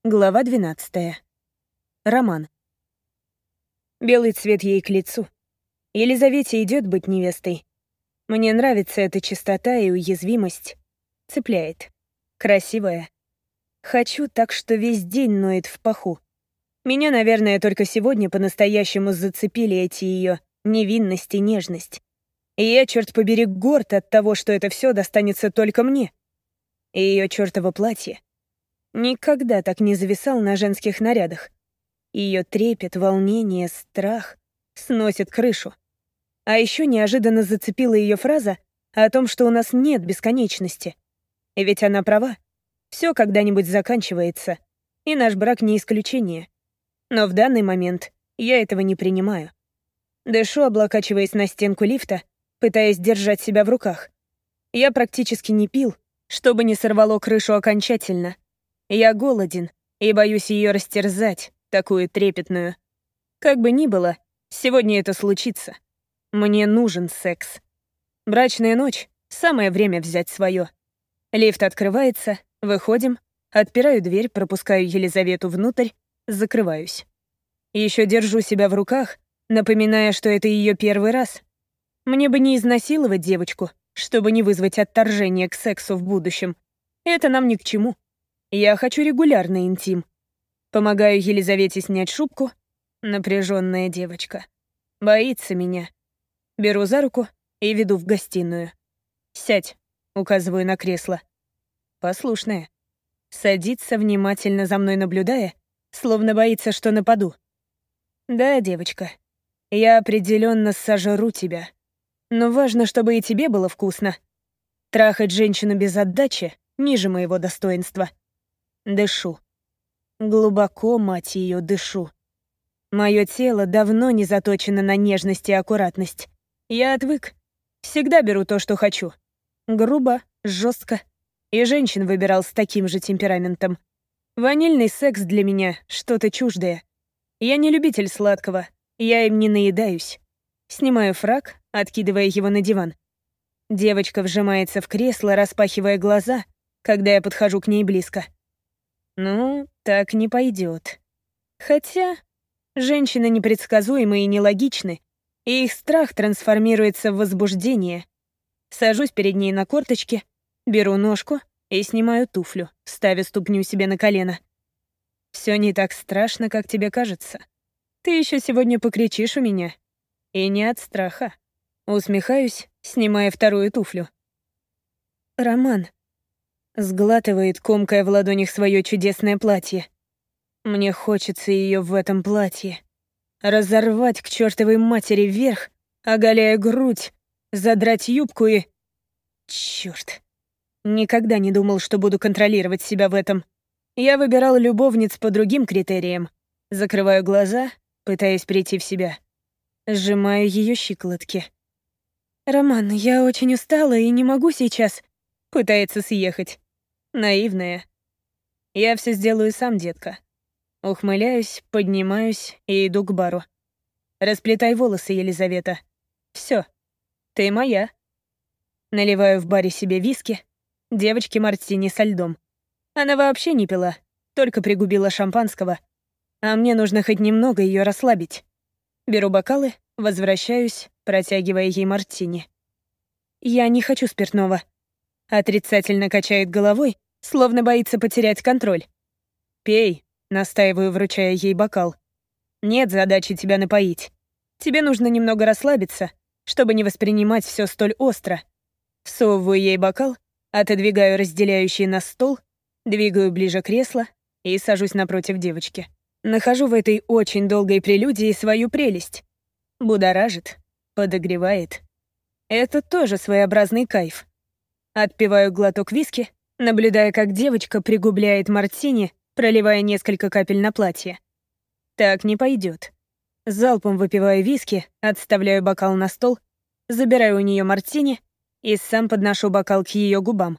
Глава 12. Роман. Белый цвет ей к лицу. Елизавете идет быть невестой. Мне нравится эта чистота и уязвимость. Цепляет. Красивая. Хочу так, что весь день ноет в паху. Меня, наверное, только сегодня по-настоящему зацепили эти ее невинность и нежность. И я, черт побери, горд от того, что это все достанется только мне. И ее чертово платье. Никогда так не зависал на женских нарядах. Ее трепет, волнение, страх сносит крышу. А еще неожиданно зацепила ее фраза о том, что у нас нет бесконечности. И ведь она права. Все когда-нибудь заканчивается, и наш брак не исключение. Но в данный момент я этого не принимаю. Дышу, облокачиваясь на стенку лифта, пытаясь держать себя в руках. Я практически не пил, чтобы не сорвало крышу окончательно. Я голоден и боюсь ее растерзать, такую трепетную. Как бы ни было, сегодня это случится. Мне нужен секс. Брачная ночь — самое время взять свое. Лифт открывается, выходим, отпираю дверь, пропускаю Елизавету внутрь, закрываюсь. Еще держу себя в руках, напоминая, что это ее первый раз. Мне бы не изнасиловать девочку, чтобы не вызвать отторжение к сексу в будущем. Это нам ни к чему. Я хочу регулярный интим. Помогаю Елизавете снять шубку. Напряженная девочка. Боится меня. Беру за руку и веду в гостиную. «Сядь», — указываю на кресло. Послушная. Садится, внимательно за мной наблюдая, словно боится, что нападу. «Да, девочка, я определенно сожру тебя. Но важно, чтобы и тебе было вкусно. Трахать женщину без отдачи ниже моего достоинства». Дышу. Глубоко, мать ее, дышу. Мое тело давно не заточено на нежность и аккуратность. Я отвык. Всегда беру то, что хочу. Грубо, жестко. И женщин выбирал с таким же темпераментом. Ванильный секс для меня — что-то чуждое. Я не любитель сладкого. Я им не наедаюсь. Снимаю фрак, откидывая его на диван. Девочка вжимается в кресло, распахивая глаза, когда я подхожу к ней близко. Ну, так не пойдет. Хотя женщины непредсказуемы и нелогичны, и их страх трансформируется в возбуждение. Сажусь перед ней на корточки, беру ножку и снимаю туфлю, ставя ступню себе на колено. Все не так страшно, как тебе кажется. Ты еще сегодня покричишь у меня. И не от страха. Усмехаюсь, снимая вторую туфлю. «Роман», — сглатывает, комкая в ладонях свое чудесное платье. Мне хочется ее в этом платье. Разорвать к чертовой матери вверх, оголяя грудь, задрать юбку и... Черт. Никогда не думал, что буду контролировать себя в этом. Я выбирал любовниц по другим критериям. Закрываю глаза, пытаясь прийти в себя. Сжимаю ее щиколотки. «Роман, я очень устала и не могу сейчас...» Пытается съехать. Наивная. Я все сделаю сам, детка. Ухмыляюсь, поднимаюсь и иду к бару. Расплетай волосы, Елизавета. Все, ты моя. Наливаю в баре себе виски, девочке мартини со льдом. Она вообще не пила, только пригубила шампанского. А мне нужно хоть немного ее расслабить. Беру бокалы, возвращаюсь, протягивая ей мартини. Я не хочу спиртного. Отрицательно качает головой, словно боится потерять контроль. «Пей», — настаиваю, вручая ей бокал. «Нет задачи тебя напоить. Тебе нужно немного расслабиться, чтобы не воспринимать все столь остро». Всовываю ей бокал, отодвигаю разделяющий нас стол, двигаю ближе кресло и сажусь напротив девочки. Нахожу в этой очень долгой прелюдии свою прелесть. Будоражит, подогревает. Это тоже своеобразный кайф. Отпиваю глоток виски, наблюдая, как девочка пригубляет мартини, проливая несколько капель на платье. Так не пойдет. Залпом выпиваю виски, отставляю бокал на стол, забираю у нее мартини и сам подношу бокал к ее губам.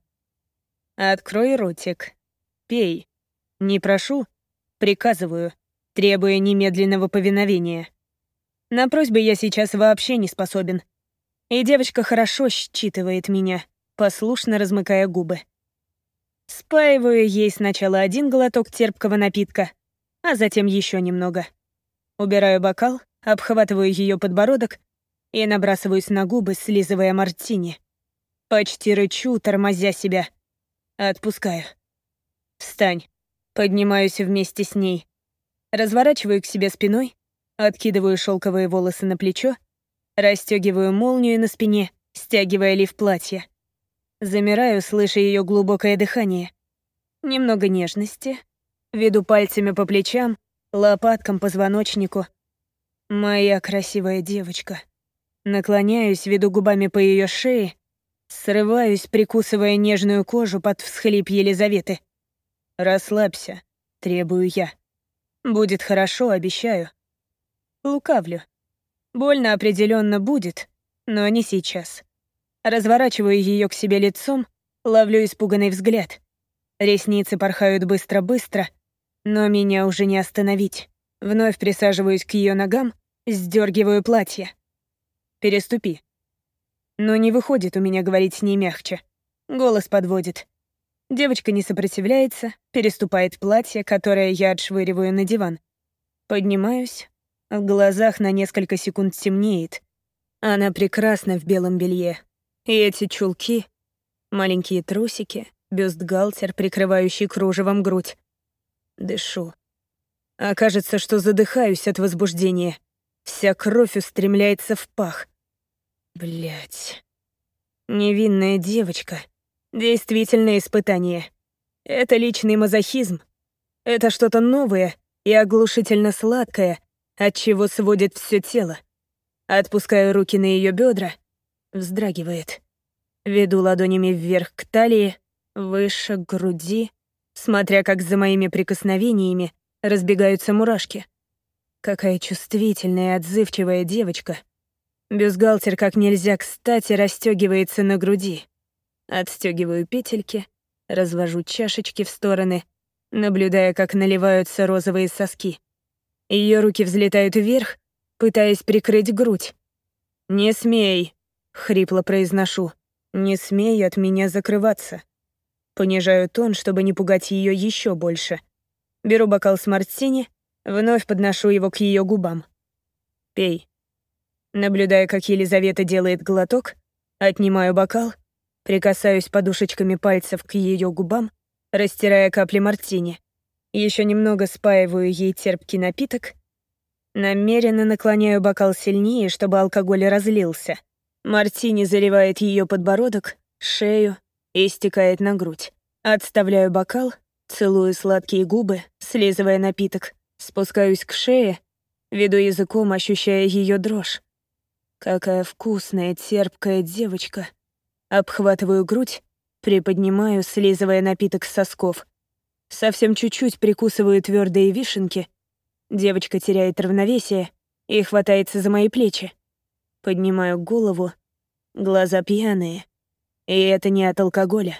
Открой ротик. Пей. Не прошу, приказываю, требуя немедленного повиновения. На просьбы я сейчас вообще не способен. И девочка хорошо считывает меня, послушно размыкая губы. Спаиваю ей сначала один глоток терпкого напитка, а затем еще немного. Убираю бокал, обхватываю ее подбородок и набрасываюсь на губы, слизывая мартини. Почти рычу, тормозя себя. Отпускаю. «Встань». Поднимаюсь вместе с ней. Разворачиваю к себе спиной, откидываю шелковые волосы на плечо, расстегиваю молнию на спине, стягивая лиф платья. Замираю, слыша ее глубокое дыхание. Немного нежности. Веду пальцами по плечам, лопаткам, позвоночнику. Моя красивая девочка. Наклоняюсь, веду губами по ее шее, срываюсь, прикусывая нежную кожу под всхлип Елизаветы. «Расслабься», — требую я. «Будет хорошо, обещаю». Лукавлю. Больно определенно будет, но не сейчас. Разворачиваю ее к себе лицом, ловлю испуганный взгляд. Ресницы порхают быстро-быстро, но меня уже не остановить. Вновь присаживаюсь к ее ногам, сдергиваю платье. «Переступи». Но не выходит у меня говорить с ней мягче. Голос подводит. Девочка не сопротивляется, переступает платье, которое я отшвыриваю на диван. Поднимаюсь, в глазах на несколько секунд темнеет. Она прекрасна в белом белье. И эти чулки, маленькие трусики, бюстгальтер, прикрывающий кружевом грудь. Дышу. А кажется, что задыхаюсь от возбуждения. Вся кровь устремляется в пах. Блять. Невинная девочка. Действительно испытание. Это личный мазохизм. Это что-то новое и оглушительно сладкое, от чего сводит все тело. Отпускаю руки на ее бедра, вздрагивает. Веду ладонями вверх к талии, выше к груди, смотря как за моими прикосновениями разбегаются мурашки. Какая чувствительная и отзывчивая девочка. Бюстгальтер как нельзя кстати расстегивается на груди. Отстегиваю петельки, развожу чашечки в стороны, наблюдая, как наливаются розовые соски. Ее руки взлетают вверх, пытаясь прикрыть грудь. «Не смей», — хрипло произношу, — «не смей от меня закрываться». Понижаю тон, чтобы не пугать ее еще больше. Беру бокал с мартини, вновь подношу его к ее губам. «Пей». Наблюдая, как Елизавета делает глоток, отнимаю бокал, прикасаюсь подушечками пальцев к ее губам, растирая капли мартини. Еще немного спаиваю ей терпкий напиток. Намеренно наклоняю бокал сильнее, чтобы алкоголь разлился. Мартини заливает ее подбородок, шею и стекает на грудь. Отставляю бокал, целую сладкие губы, слизывая напиток. Спускаюсь к шее, веду языком, ощущая ее дрожь. Какая вкусная, терпкая девочка. Обхватываю грудь, приподнимаю, слизывая напиток с сосков. Совсем чуть-чуть прикусываю твердые вишенки. Девочка теряет равновесие и хватается за мои плечи. Поднимаю голову, глаза пьяные. И это не от алкоголя.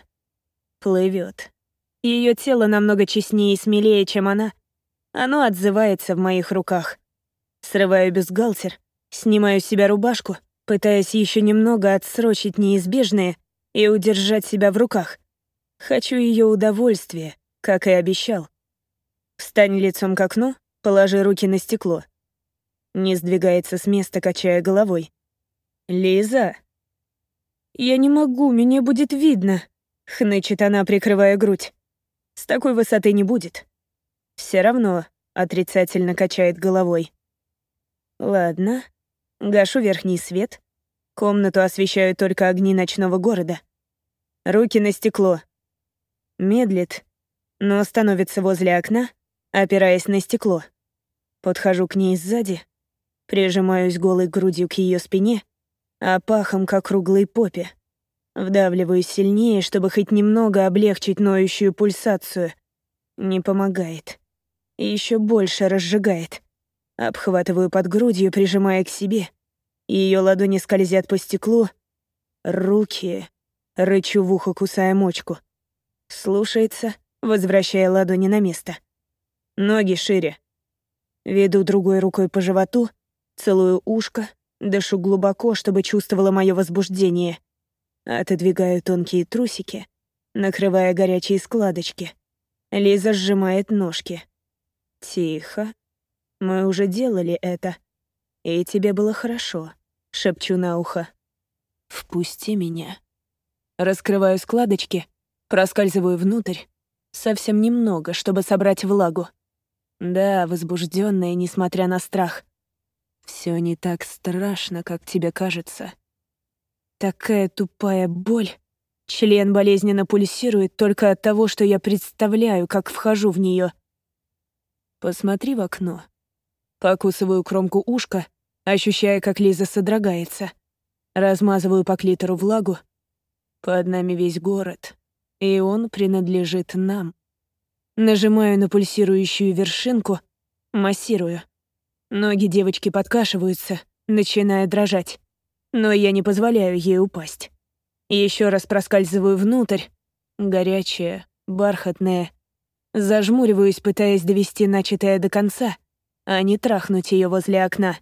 Плывет. Ее тело намного честнее и смелее, чем она. Оно отзывается в моих руках. Срываю бюстгальтер, снимаю с себя рубашку, пытаясь еще немного отсрочить неизбежное и удержать себя в руках. Хочу ее удовольствия, как и обещал. Встань лицом к окну, положи руки на стекло. Не сдвигается с места, качая головой. «Лиза!» «Я не могу, меня будет видно», — хнычет она, прикрывая грудь. «С такой высоты не будет». «Все равно», — отрицательно качает головой. «Ладно». Гашу верхний свет. Комнату освещают только огни ночного города. Руки на стекло. Медлит, но становится возле окна, опираясь на стекло. Подхожу к ней сзади, прижимаюсь голой грудью к ее спине, а пахом к округлой попе. Вдавливаюсь сильнее, чтобы хоть немного облегчить ноющую пульсацию. Не помогает. И еще больше разжигает. Обхватываю под грудью, прижимая к себе. Ее ладони скользят по стеклу. Руки. Рычу в ухо, кусая мочку. Слушается, возвращая ладони на место. Ноги шире. Веду другой рукой по животу, целую ушко, дышу глубоко, чтобы чувствовала мое возбуждение. Отодвигаю тонкие трусики, накрывая горячие складочки. Лиза сжимает ножки. «Тихо. Мы уже делали это. И тебе было хорошо», — шепчу на ухо. «Впусти меня». Раскрываю складочки, проскальзываю внутрь. Совсем немного, чтобы собрать влагу. Да, возбужденная, несмотря на страх. Все не так страшно, как тебе кажется. Такая тупая боль. Член болезненно пульсирует только от того, что я представляю, как вхожу в нее. Посмотри в окно. Покусываю кромку ушка, ощущая, как Лиза содрогается. Размазываю по клитору влагу. Под нами весь город, и он принадлежит нам. Нажимаю на пульсирующую вершинку, массирую. Ноги девочки подкашиваются, начиная дрожать. Но я не позволяю ей упасть. Еще раз проскальзываю внутрь. Горячая, бархатная. Зажмуриваюсь, пытаясь довести начатое до конца, а не трахнуть ее возле окна.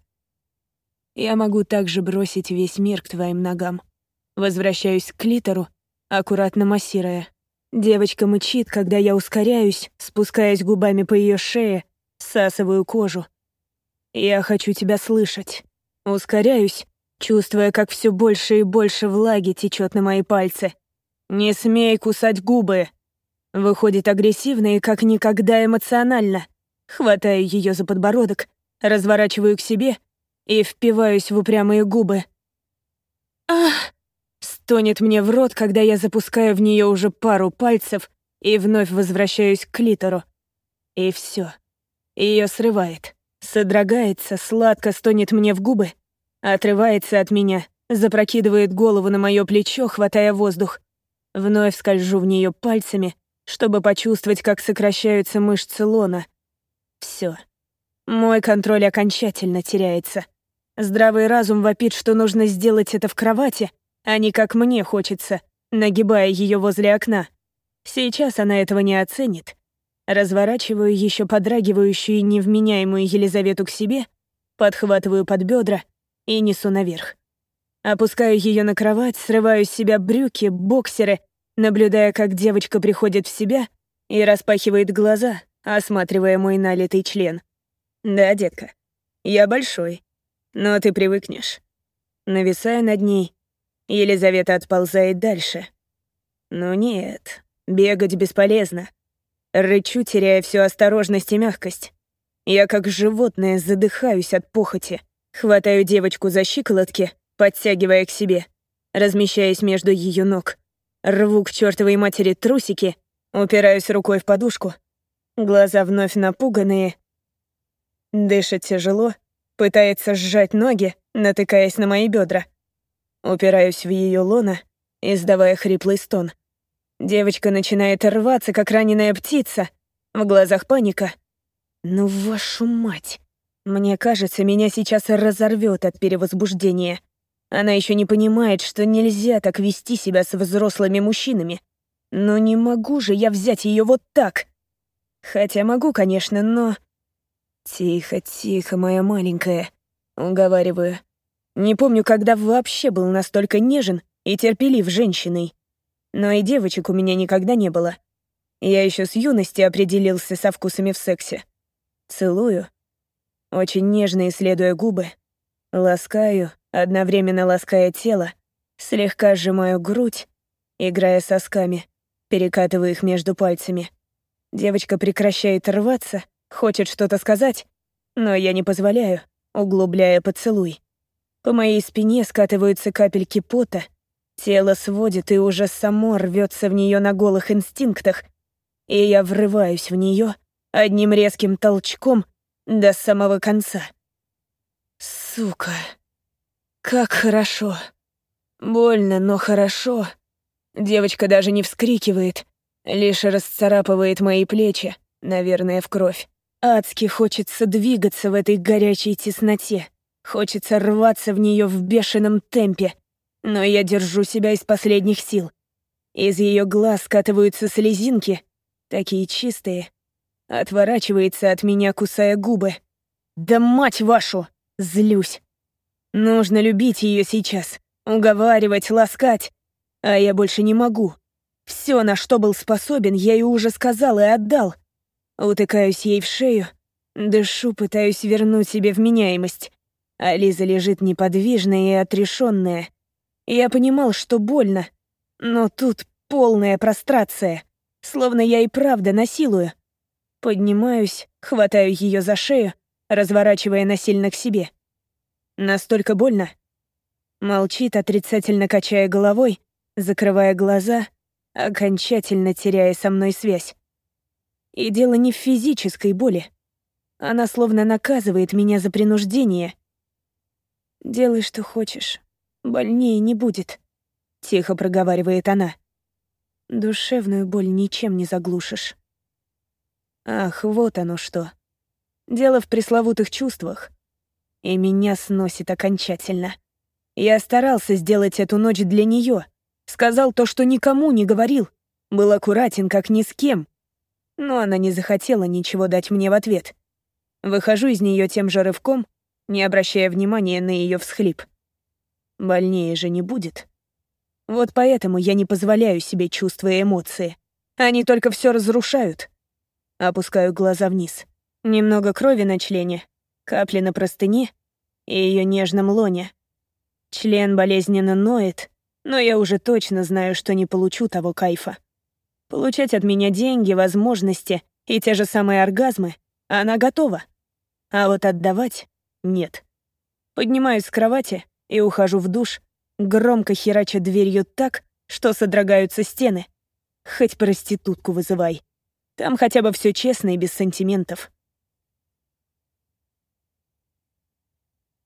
Я могу также бросить весь мир к твоим ногам. Возвращаюсь к клитору, аккуратно массируя. Девочка мычит, когда я ускоряюсь, спускаясь губами по ее шее, всасываю кожу. Я хочу тебя слышать. Ускоряюсь, чувствуя, как все больше и больше влаги течет на мои пальцы. «Не смей кусать губы!» Выходит агрессивно и как никогда эмоционально. Хватаю ее за подбородок, разворачиваю к себе и впиваюсь в упрямые губы. «Ах!» — стонет мне в рот, когда я запускаю в нее уже пару пальцев и вновь возвращаюсь к клитору. И все. Ее срывает. Содрогается, сладко стонет мне в губы, отрывается от меня, запрокидывает голову на мое плечо, хватая воздух. Вновь скольжу в нее пальцами, чтобы почувствовать, как сокращаются мышцы лона. Все. Мой контроль окончательно теряется. Здравый разум вопит, что нужно сделать это в кровати, а не как мне хочется, нагибая ее возле окна. Сейчас она этого не оценит. Разворачиваю еще подрагивающую и невменяемую Елизавету к себе, подхватываю под бедра и несу наверх. Опускаю ее на кровать, срываю с себя брюки, боксеры, наблюдая, как девочка приходит в себя и распахивает глаза, осматривая мой налитый член. «Да, детка, я большой, но ты привыкнешь». Нависаю над ней. Елизавета отползает дальше. «Ну нет, бегать бесполезно». Рычу, теряя всю осторожность и мягкость. Я как животное задыхаюсь от похоти. Хватаю девочку за щиколотки, подтягивая к себе, размещаясь между ее ног. Рву к чертовой матери трусики, упираюсь рукой в подушку. Глаза вновь напуганные. Дышит тяжело, пытается сжать ноги, натыкаясь на мои бедра. Упираюсь в ее лоно, издавая хриплый стон. Девочка начинает рваться, как раненая птица. В глазах паника. Ну, вашу мать. Мне кажется, меня сейчас разорвет от перевозбуждения. Она еще не понимает, что нельзя так вести себя с взрослыми мужчинами. Но не могу же я взять ее вот так. Хотя могу, конечно, но... «Тихо, тихо, моя маленькая», — уговариваю. Не помню, когда вообще был настолько нежен и терпелив женщиной. Но и девочек у меня никогда не было. Я еще с юности определился со вкусами в сексе. Целую, очень нежно исследуя губы. Ласкаю, одновременно лаская тело, слегка сжимаю грудь, играя сосками, перекатываю их между пальцами. Девочка прекращает рваться, хочет что-то сказать, но я не позволяю, углубляя поцелуй. По моей спине скатываются капельки пота, тело сводит и уже само рвется в нее на голых инстинктах, и я врываюсь в нее одним резким толчком до самого конца. Сука, как хорошо. Больно, но хорошо. Девочка даже не вскрикивает, лишь расцарапывает мои плечи, наверное, в кровь. Адски хочется двигаться в этой горячей тесноте. Хочется рваться в нее в бешеном темпе. Но я держу себя из последних сил. Из ее глаз скатываются слезинки, такие чистые. Отворачивается от меня, кусая губы. Да мать вашу! Злюсь. Нужно любить ее сейчас, уговаривать, ласкать. А я больше не могу. Все, на что был способен, я ей уже сказал и отдал. Утыкаюсь ей в шею, дышу, пытаюсь вернуть себе вменяемость. А Лиза лежит неподвижная и отрешенная. Я понимал, что больно, но тут полная прострация, словно я и правда насилую. Поднимаюсь, хватаю ее за шею, разворачивая насильно к себе. Настолько больно. Молчит, отрицательно качая головой, закрывая глаза, окончательно теряя со мной связь. И дело не в физической боли. Она словно наказывает меня за принуждение. «Делай, что хочешь. Больнее не будет», — тихо проговаривает она. «Душевную боль ничем не заглушишь». Ах, вот оно что. Дело в пресловутых чувствах. И меня сносит окончательно. Я старался сделать эту ночь для нее. Сказал то, что никому не говорил. Был аккуратен, как ни с кем. Но она не захотела ничего дать мне в ответ. Выхожу из нее тем же рывком, не обращая внимания на ее всхлип. Больнее же не будет. Вот поэтому я не позволяю себе чувства и эмоции. Они только все разрушают. Опускаю глаза вниз. Немного крови на члене, капли на простыне и ее нежном лоне. Член болезненно ноет, но я уже точно знаю, что не получу того кайфа. Получать от меня деньги, возможности и те же самые оргазмы она готова. А вот отдавать — нет. Поднимаюсь с кровати и ухожу в душ, громко херача дверью так, что содрогаются стены. Хоть проститутку вызывай. Там хотя бы все честно и без сантиментов.